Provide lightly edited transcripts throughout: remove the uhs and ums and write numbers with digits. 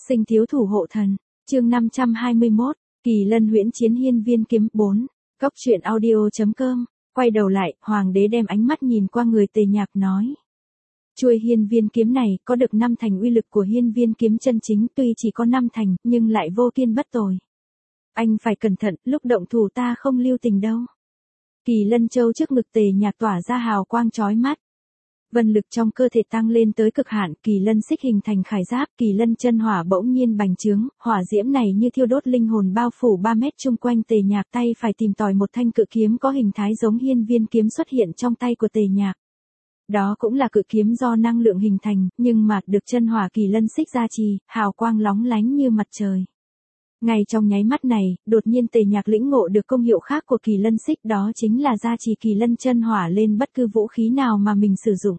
Sinh thiếu thủ hộ thần, chương 521, Kỳ Lân huyễn chiến hiên viên kiếm 4, Cốc truyện audio.com, quay đầu lại, hoàng đế đem ánh mắt nhìn qua người Tề Nhạc nói. Chuôi hiên viên kiếm này có được 5 thành uy lực của hiên viên kiếm chân chính, tuy chỉ có 5 thành, nhưng lại vô kiên bất tồi. Anh phải cẩn thận, lúc động thủ ta không lưu tình đâu. Kỳ Lân châu trước ngực Tề Nhạc tỏa ra hào quang chói mắt. Vân lực trong cơ thể tăng lên tới cực hạn, kỳ lân xích hình thành khải giáp, kỳ lân chân hỏa bỗng nhiên bành trướng, hỏa diễm này như thiêu đốt linh hồn bao phủ 3 mét chung quanh Tề Nhạc, tay phải tìm tòi một thanh cự kiếm có hình thái giống hiên viên kiếm xuất hiện trong tay của Tề Nhạc. Đó cũng là cự kiếm do năng lượng hình thành, nhưng mà được chân hỏa kỳ lân xích gia trì, hào quang lóng lánh như mặt trời. Ngay trong nháy mắt này, đột nhiên Tề Nhạc lĩnh ngộ được công hiệu khác của kỳ lân xích, đó chính là gia trì kỳ lân chân hỏa lên bất cứ vũ khí nào mà mình sử dụng.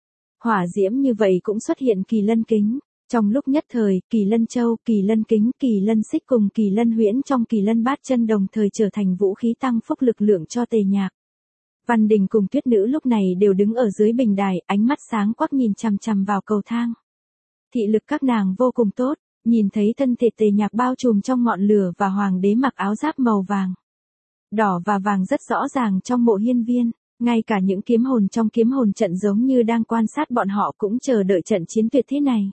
Hỏa diễm như vậy cũng xuất hiện kỳ lân kính. Trong lúc nhất thời, kỳ lân châu, kỳ lân kính, kỳ lân xích cùng kỳ lân huyễn trong kỳ lân bát chân đồng thời trở thành vũ khí tăng phúc lực lượng cho Tề Nhạc. Văn Đình cùng Tuyết Nữ lúc này đều đứng ở dưới bình đài, ánh mắt sáng quắc nhìn chằm chằm vào cầu thang. Thị lực các nàng vô cùng tốt. Nhìn thấy thân thể Tề Nhạc bao trùm trong ngọn lửa và hoàng đế mặc áo giáp màu vàng. Đỏ và vàng rất rõ ràng trong mộ hiên viên, ngay cả những kiếm hồn trong kiếm hồn trận giống như đang quan sát bọn họ cũng chờ đợi trận chiến tuyệt thế này.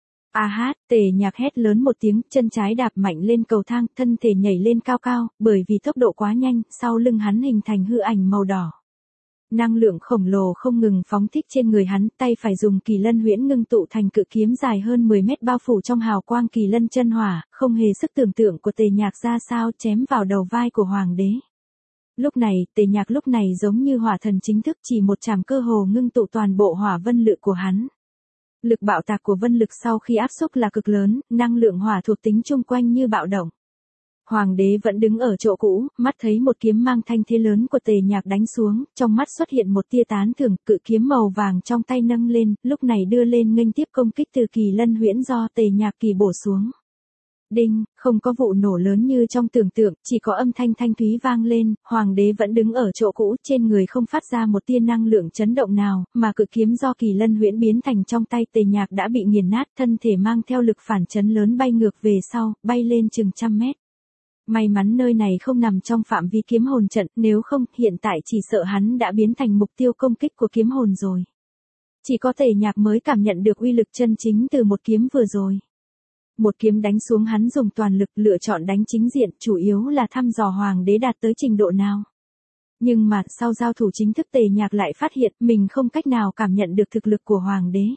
A hát, Tề Nhạc hét lớn một tiếng, chân trái đạp mạnh lên cầu thang, thân thể nhảy lên cao cao, bởi vì tốc độ quá nhanh, sau lưng hắn hình thành hư ảnh màu đỏ. Năng lượng khổng lồ không ngừng phóng thích trên người hắn, tay phải dùng kỳ lân huyễn ngưng tụ thành cự kiếm dài hơn 10 mét bao phủ trong hào quang kỳ lân chân hỏa, không hề sức tưởng tượng của Tề Nhạc ra sao chém vào đầu vai của hoàng đế. Lúc này, Tề Nhạc lúc này giống như hỏa thần chính thức, chỉ một chạm cơ hồ ngưng tụ toàn bộ hỏa vân lực của hắn. Lực bạo tạc của vân lực sau khi áp xúc là cực lớn, năng lượng hỏa thuộc tính chung quanh như bạo động. Hoàng đế vẫn đứng ở chỗ cũ, mắt thấy một kiếm mang thanh thế lớn của Tề Nhạc đánh xuống, trong mắt xuất hiện một tia tán thưởng, cự kiếm màu vàng trong tay nâng lên, lúc này đưa lên nghênh tiếp công kích từ kỳ lân huyễn do Tề Nhạc kỳ bổ xuống. Đinh, không có vụ nổ lớn như trong tưởng tượng, chỉ có âm thanh thanh thúy vang lên, hoàng đế vẫn đứng ở chỗ cũ, trên người không phát ra một tia năng lượng chấn động nào, mà cự kiếm do kỳ lân huyễn biến thành trong tay Tề Nhạc đã bị nghiền nát, thân thể mang theo lực phản chấn lớn bay ngược về sau, bay lên chừng 100 mét. May mắn nơi này không nằm trong phạm vi kiếm hồn trận, nếu không, hiện tại chỉ sợ hắn đã biến thành mục tiêu công kích của kiếm hồn rồi. Chỉ có Tề Nhạc mới cảm nhận được uy lực chân chính từ một kiếm vừa rồi. Một kiếm đánh xuống hắn dùng toàn lực, lựa chọn đánh chính diện, chủ yếu là thăm dò hoàng đế đạt tới trình độ nào. Nhưng mà, sau giao thủ chính thức Tề Nhạc lại phát hiện mình không cách nào cảm nhận được thực lực của hoàng đế.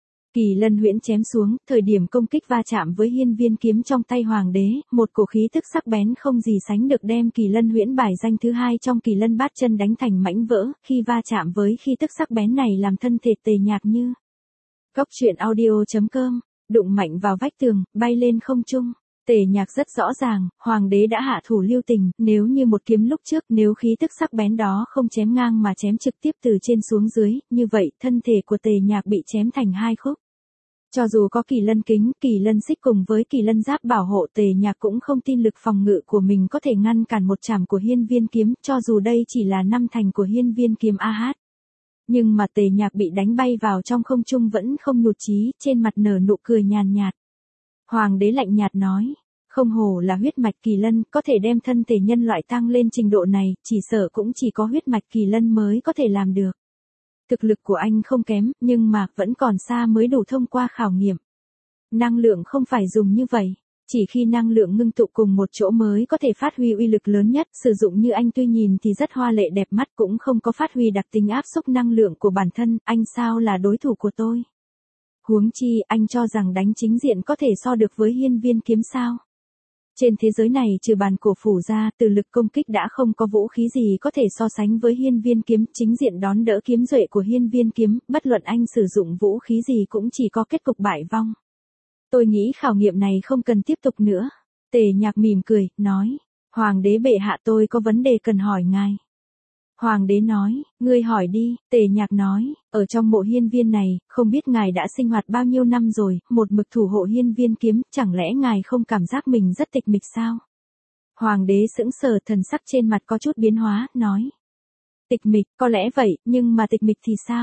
Kỳ lân huyễn chém xuống, thời điểm công kích va chạm với hiên viên kiếm trong tay hoàng đế, một cổ khí tức sắc bén không gì sánh được đem kỳ lân huyễn bài danh thứ 2 trong kỳ lân bát chân đánh thành mảnh vỡ, khi va chạm với khí tức sắc bén này làm thân thể Tề Nhạc như Cốc truyện audio.com, đụng mạnh vào vách tường, bay lên không trung. Tề Nhạc rất rõ ràng, hoàng đế đã hạ thủ lưu tình, nếu như một kiếm lúc trước, nếu khí tức sắc bén đó không chém ngang mà chém trực tiếp từ trên xuống dưới, như vậy, thân thể của Tề Nhạc bị chém thành 2 khúc. Cho dù có kỳ lân kính, kỳ lân xích cùng với kỳ lân giáp bảo hộ, Tề Nhạc cũng không tin lực phòng ngự của mình có thể ngăn cản một chảm của hiên viên kiếm, cho dù đây chỉ là 5 thành của hiên viên kiếm AH. Nhưng mà Tề Nhạc bị đánh bay vào trong không trung vẫn không nhụt chí, trên mặt nở nụ cười nhàn nhạt. Hoàng đế lạnh nhạt nói, không hổ là huyết mạch kỳ lân, có thể đem thân thể nhân loại tăng lên trình độ này, chỉ sợ cũng chỉ có huyết mạch kỳ lân mới có thể làm được. Thực lực của anh không kém, nhưng mà vẫn còn xa mới đủ thông qua khảo nghiệm. Năng lượng không phải dùng như vậy, chỉ khi năng lượng ngưng tụ cùng một chỗ mới có thể phát huy uy lực lớn nhất, sử dụng như anh tuy nhìn thì rất hoa lệ đẹp mắt cũng không có phát huy đặc tính áp xúc năng lượng của bản thân, anh sao là đối thủ của tôi? Huống chi, anh cho rằng đánh chính diện có thể so được với hiên viên kiếm sao? Trên thế giới này trừ bàn cổ phủ ra, từ lực công kích đã không có vũ khí gì có thể so sánh với hiên viên kiếm, chính diện đón đỡ kiếm duệ của hiên viên kiếm, bất luận anh sử dụng vũ khí gì cũng chỉ có kết cục bại vong. Tôi nghĩ khảo nghiệm này không cần tiếp tục nữa. Tề Nhạc mỉm cười, nói, hoàng đế bệ hạ tôi có vấn đề cần hỏi ngài. Hoàng đế nói, ngươi hỏi đi, Tề Nhạc nói, ở trong mộ hiên viên này, không biết ngài đã sinh hoạt bao nhiêu năm rồi, một mực thủ hộ hiên viên kiếm, chẳng lẽ ngài không cảm giác mình rất tịch mịch sao? Hoàng đế sững sờ, thần sắc trên mặt có chút biến hóa, nói. Tịch mịch, có lẽ vậy, nhưng mà tịch mịch thì sao?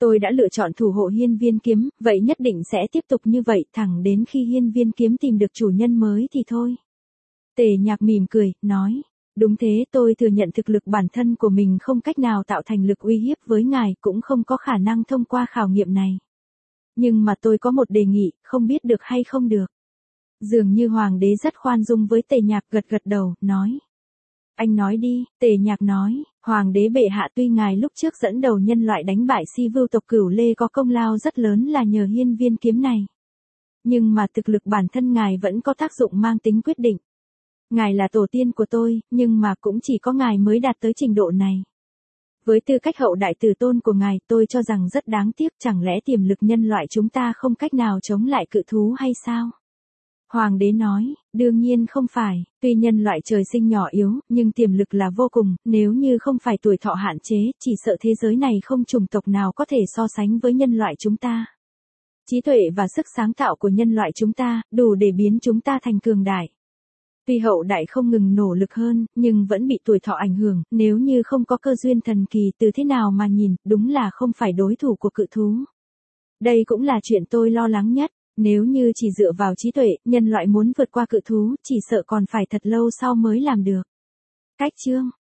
Tôi đã lựa chọn thủ hộ hiên viên kiếm, vậy nhất định sẽ tiếp tục như vậy thẳng đến khi hiên viên kiếm tìm được chủ nhân mới thì thôi. Tề Nhạc mỉm cười, nói. Đúng thế, tôi thừa nhận thực lực bản thân của mình không cách nào tạo thành lực uy hiếp với ngài, cũng không có khả năng thông qua khảo nghiệm này. Nhưng mà tôi có một đề nghị, không biết được hay không được. Dường như hoàng đế rất khoan dung với Tề Nhạc, gật gật đầu, nói. Anh nói đi, Tề Nhạc nói, hoàng đế bệ hạ, tuy ngài lúc trước dẫn đầu nhân loại đánh bại Si Vưu tộc Cửu Lê có công lao rất lớn là nhờ hiên viên kiếm này. Nhưng mà thực lực bản thân ngài vẫn có tác dụng mang tính quyết định. Ngài là tổ tiên của tôi, nhưng mà cũng chỉ có ngài mới đạt tới trình độ này. Với tư cách hậu đại tử tôn của ngài, tôi cho rằng rất đáng tiếc, chẳng lẽ tiềm lực nhân loại chúng ta không cách nào chống lại cự thú hay sao? Hoàng đế nói, đương nhiên không phải, tuy nhân loại trời sinh nhỏ yếu, nhưng tiềm lực là vô cùng, nếu như không phải tuổi thọ hạn chế, chỉ sợ thế giới này không chủng tộc nào có thể so sánh với nhân loại chúng ta. Trí tuệ và sức sáng tạo của nhân loại chúng ta, đủ để biến chúng ta thành cường đại. Tuy hậu đại không ngừng nỗ lực hơn, nhưng vẫn bị tuổi thọ ảnh hưởng, nếu như không có cơ duyên thần kỳ từ thế nào mà nhìn, đúng là không phải đối thủ của cự thú. Đây cũng là chuyện tôi lo lắng nhất, nếu như chỉ dựa vào trí tuệ, nhân loại muốn vượt qua cự thú, chỉ sợ còn phải thật lâu sau mới làm được. Cách chương